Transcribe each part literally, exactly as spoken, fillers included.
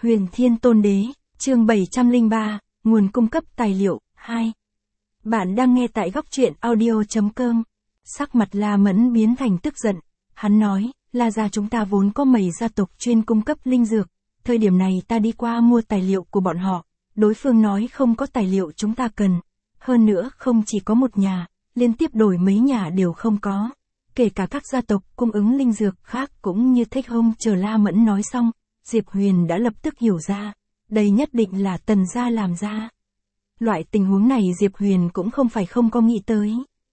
Huyền Thiên Tôn Đế, chương bảy trăm lẻ ba, nguồn cung cấp tài liệu, hai. Bạn đang nghe tại góc truyện audio.com. Sắc mặt La Mẫn biến thành tức giận. Hắn nói, La gia chúng ta vốn có mẩy gia tộc chuyên cung cấp linh dược. Thời điểm này ta đi qua mua tài liệu của bọn họ. Đối phương nói không có tài liệu chúng ta cần. Hơn nữa không chỉ có một nhà, liên tiếp đổi mấy nhà đều không có. Kể cả các gia tộc cung ứng linh dược khác cũng như thích hông. Chờ La Mẫn nói xong, Diệp Huyền đã lập tức hiểu ra. Đây nhất định là Tần gia làm ra. Loại tình huống này Diệp Huyền cũng không phải không có nghĩ tới.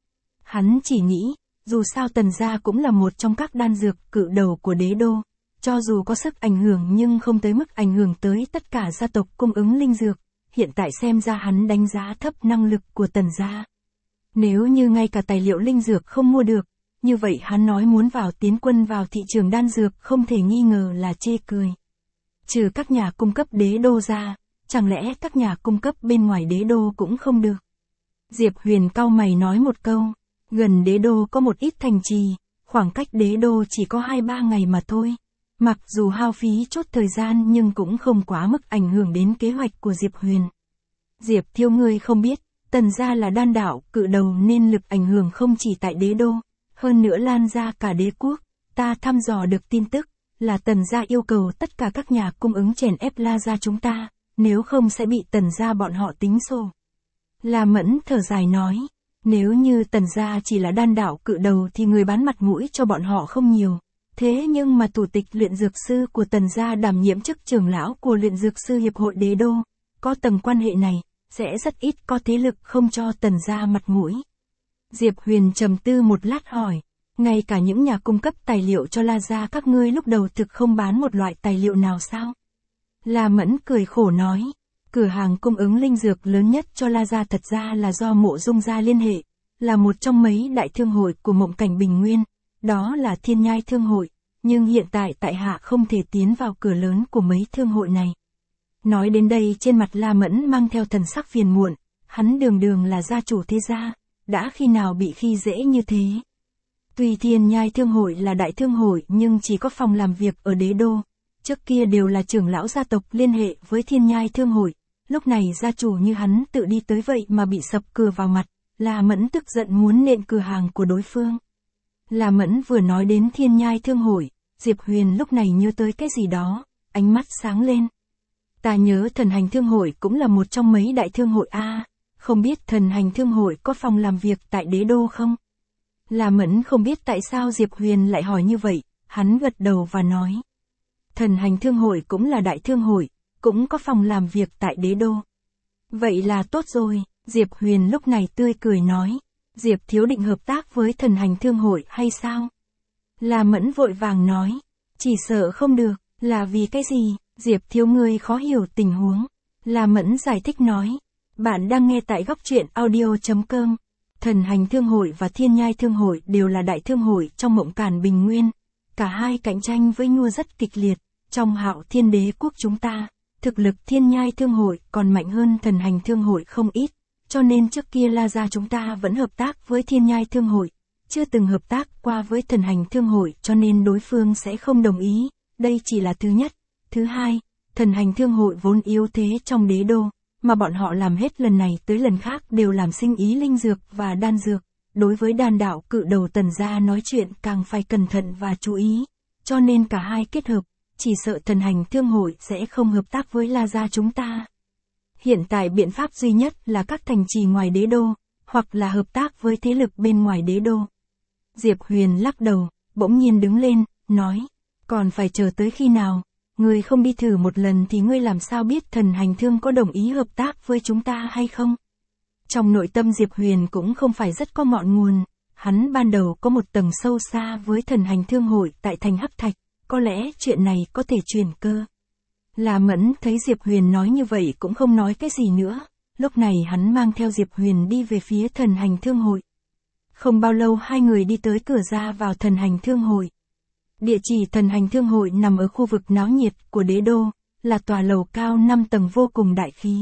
Hắn chỉ nghĩ, dù sao Tần gia cũng là một trong các đan dược cự đầu của đế đô. Cho dù có sức ảnh hưởng nhưng không tới mức ảnh hưởng tới tất cả gia tộc cung ứng linh dược. Hiện tại xem ra hắn đánh giá thấp năng lực của Tần gia. Nếu như ngay cả tài liệu linh dược không mua được, như vậy hắn nói muốn vào tiến quân vào thị trường đan dược không thể nghi ngờ là chê cười. Trừ các nhà cung cấp đế đô ra, chẳng lẽ các nhà cung cấp bên ngoài đế đô cũng không được? Diệp Huyền cau mày nói một câu, gần đế đô có một ít thành trì, khoảng cách đế đô chỉ có hai ba ngày mà thôi. Mặc dù hao phí chốt thời gian nhưng cũng không quá mức ảnh hưởng đến kế hoạch của Diệp Huyền. Diệp thiếu ngươi không biết, Tần gia là đan đạo cự đầu nên lực ảnh hưởng không chỉ tại đế đô, hơn nữa lan ra cả đế quốc. Ta thăm dò được tin tức, là Tần gia yêu cầu tất cả các nhà cung ứng chèn ép La gia chúng ta, nếu không sẽ bị Tần gia bọn họ tính sổ. La Mẫn thở dài nói, nếu như Tần gia chỉ là đan đạo cự đầu thì người bán mặt mũi cho bọn họ không nhiều. Thế nhưng mà thủ tịch luyện dược sư của Tần gia đảm nhiệm chức trưởng lão của luyện dược sư hiệp hội đế đô, có tầng quan hệ này, sẽ rất ít có thế lực không cho Tần gia mặt mũi. Diệp Huyền trầm tư một lát hỏi, ngay cả những nhà cung cấp tài liệu cho La gia các ngươi lúc đầu thực không bán một loại tài liệu nào sao? La Mẫn cười khổ nói, cửa hàng cung ứng linh dược lớn nhất cho La gia thật ra là do Mộ Dung gia liên hệ, là một trong mấy đại thương hội của Mộng Cảnh Bình Nguyên, đó là Thiên Nhai Thương hội, nhưng hiện tại tại hạ không thể tiến vào cửa lớn của mấy thương hội này. Nói đến đây trên mặt La Mẫn mang theo thần sắc phiền muộn, hắn đường đường là gia chủ thế gia, đã khi nào bị khi dễ như thế. Tuy Thiên Nhai Thương hội là đại thương hội nhưng chỉ có phòng làm việc ở đế đô, trước kia đều là trưởng lão gia tộc liên hệ với Thiên Nhai Thương hội, lúc này gia chủ như hắn tự đi tới vậy mà bị sập cửa vào mặt, La Mẫn tức giận muốn nện cửa hàng của đối phương. La Mẫn vừa nói đến Thiên Nhai Thương hội, Diệp Huyền lúc này nhớ tới cái gì đó, ánh mắt sáng lên. Ta nhớ Thần Hành Thương hội cũng là một trong mấy đại thương hội a, không biết Thần Hành Thương hội có phòng làm việc tại đế đô không? La Mẫn không biết tại sao Diệp Huyền lại hỏi như vậy, hắn gật đầu và nói. Thần Hành Thương hội cũng là đại thương hội, cũng có phòng làm việc tại đế đô. Vậy là tốt rồi, Diệp Huyền lúc này tươi cười nói. Diệp thiếu định hợp tác với Thần Hành Thương hội hay sao? La Mẫn vội vàng nói. Chỉ sợ không được, là vì cái gì? Diệp thiếu ngươi khó hiểu tình huống. La Mẫn giải thích nói. Bạn đang nghe tại góc truyện audio.com. Thần Hành Thương hội và Thiên Nhai Thương hội đều là đại thương hội trong Mộng Càn Bình Nguyên. Cả hai cạnh tranh với nhau rất kịch liệt. Trong Hạo Thiên Đế quốc chúng ta, thực lực Thiên Nhai Thương hội còn mạnh hơn Thần Hành Thương hội không ít. Cho nên trước kia La gia chúng ta vẫn hợp tác với Thiên Nhai Thương hội, chưa từng hợp tác qua với Thần Hành Thương hội cho nên đối phương sẽ không đồng ý. Đây chỉ là thứ nhất. Thứ hai, Thần Hành Thương hội vốn yếu thế trong đế đô, mà bọn họ làm hết lần này tới lần khác đều làm sinh ý linh dược và đan dược. Đối với đan đạo cự đầu Tần gia nói chuyện càng phải cẩn thận và chú ý. Cho nên cả hai kết hợp, chỉ sợ Thần Hành Thương hội sẽ không hợp tác với La gia chúng ta. Hiện tại biện pháp duy nhất là các thành trì ngoài đế đô, hoặc là hợp tác với thế lực bên ngoài đế đô. Diệp Huyền lắc đầu, bỗng nhiên đứng lên, nói, còn phải chờ tới khi nào, ngươi không đi thử một lần thì ngươi làm sao biết Thần Hành Thương có đồng ý hợp tác với chúng ta hay không? Trong nội tâm Diệp Huyền cũng không phải rất có ngọn nguồn, hắn ban đầu có một tầng sâu xa với Thần Hành Thương hội tại thành Hắc Thạch, có lẽ chuyện này có thể chuyển cơ. La Mẫn thấy Diệp Huyền nói như vậy cũng không nói cái gì nữa, lúc này hắn mang theo Diệp Huyền đi về phía Thần Hành Thương hội. Không bao lâu hai người đi tới cửa ra vào Thần Hành Thương hội. Địa chỉ Thần Hành Thương hội nằm ở khu vực náo nhiệt của đế đô, là tòa lầu cao năm tầng vô cùng đại khí.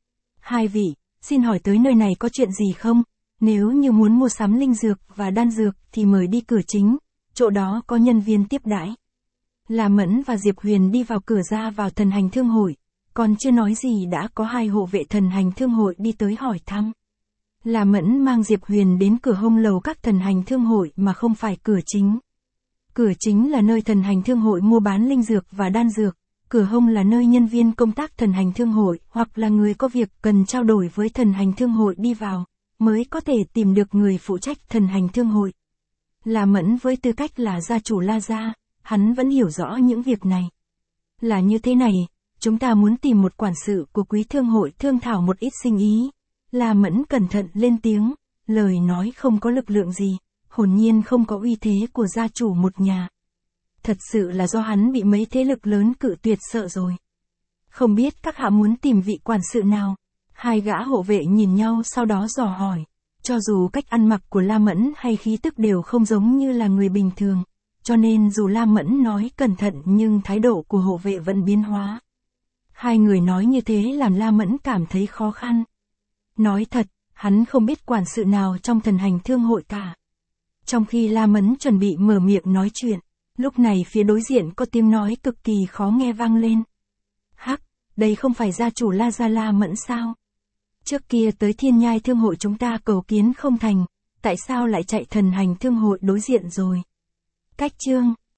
Hai vị, xin hỏi tới nơi này có chuyện gì không? Nếu như muốn mua sắm linh dược và đan dược thì mời đi cửa chính, chỗ đó có nhân viên tiếp đãi. La Mẫn và Diệp Huyền đi vào cửa ra vào thần hành thương hội, còn chưa nói gì đã có hai hộ vệ thần hành thương hội đi tới hỏi thăm. La Mẫn mang Diệp Huyền đến cửa hông lầu các thần hành thương hội mà không phải cửa chính. Cửa chính là nơi thần hành thương hội mua bán linh dược và đan dược, cửa hông là nơi nhân viên công tác thần hành thương hội hoặc là người có việc cần trao đổi với thần hành thương hội đi vào, mới có thể tìm được người phụ trách thần hành thương hội. La Mẫn với tư cách là gia chủ La gia, hắn vẫn hiểu rõ những việc này. Là như thế này, chúng ta muốn tìm một quản sự của quý thương hội thương thảo một ít sinh ý. La Mẫn cẩn thận lên tiếng, lời nói không có lực lượng gì, hồn nhiên không có uy thế của gia chủ một nhà. Thật sự là do hắn bị mấy thế lực lớn cự tuyệt sợ rồi. Không biết các hạ muốn tìm vị quản sự nào? Hai gã hộ vệ nhìn nhau sau đó dò hỏi. Cho dù cách ăn mặc của La Mẫn hay khí tức đều không giống như là người bình thường, cho nên dù La Mẫn nói cẩn thận nhưng thái độ của hộ vệ vẫn biến hóa. Hai người nói như thế làm La Mẫn cảm thấy khó khăn. Nói thật, hắn không biết quản sự nào trong thần hành thương hội cả. Trong khi La Mẫn chuẩn bị mở miệng nói chuyện, lúc này phía đối diện có tiếng nói cực kỳ khó nghe vang lên. Hắc, đây không phải gia chủ La gia La Mẫn sao? Trước kia tới Thiên Nhai thương hội chúng ta cầu kiến không thành, tại sao lại chạy thần hành thương hội đối diện rồi? Cách chương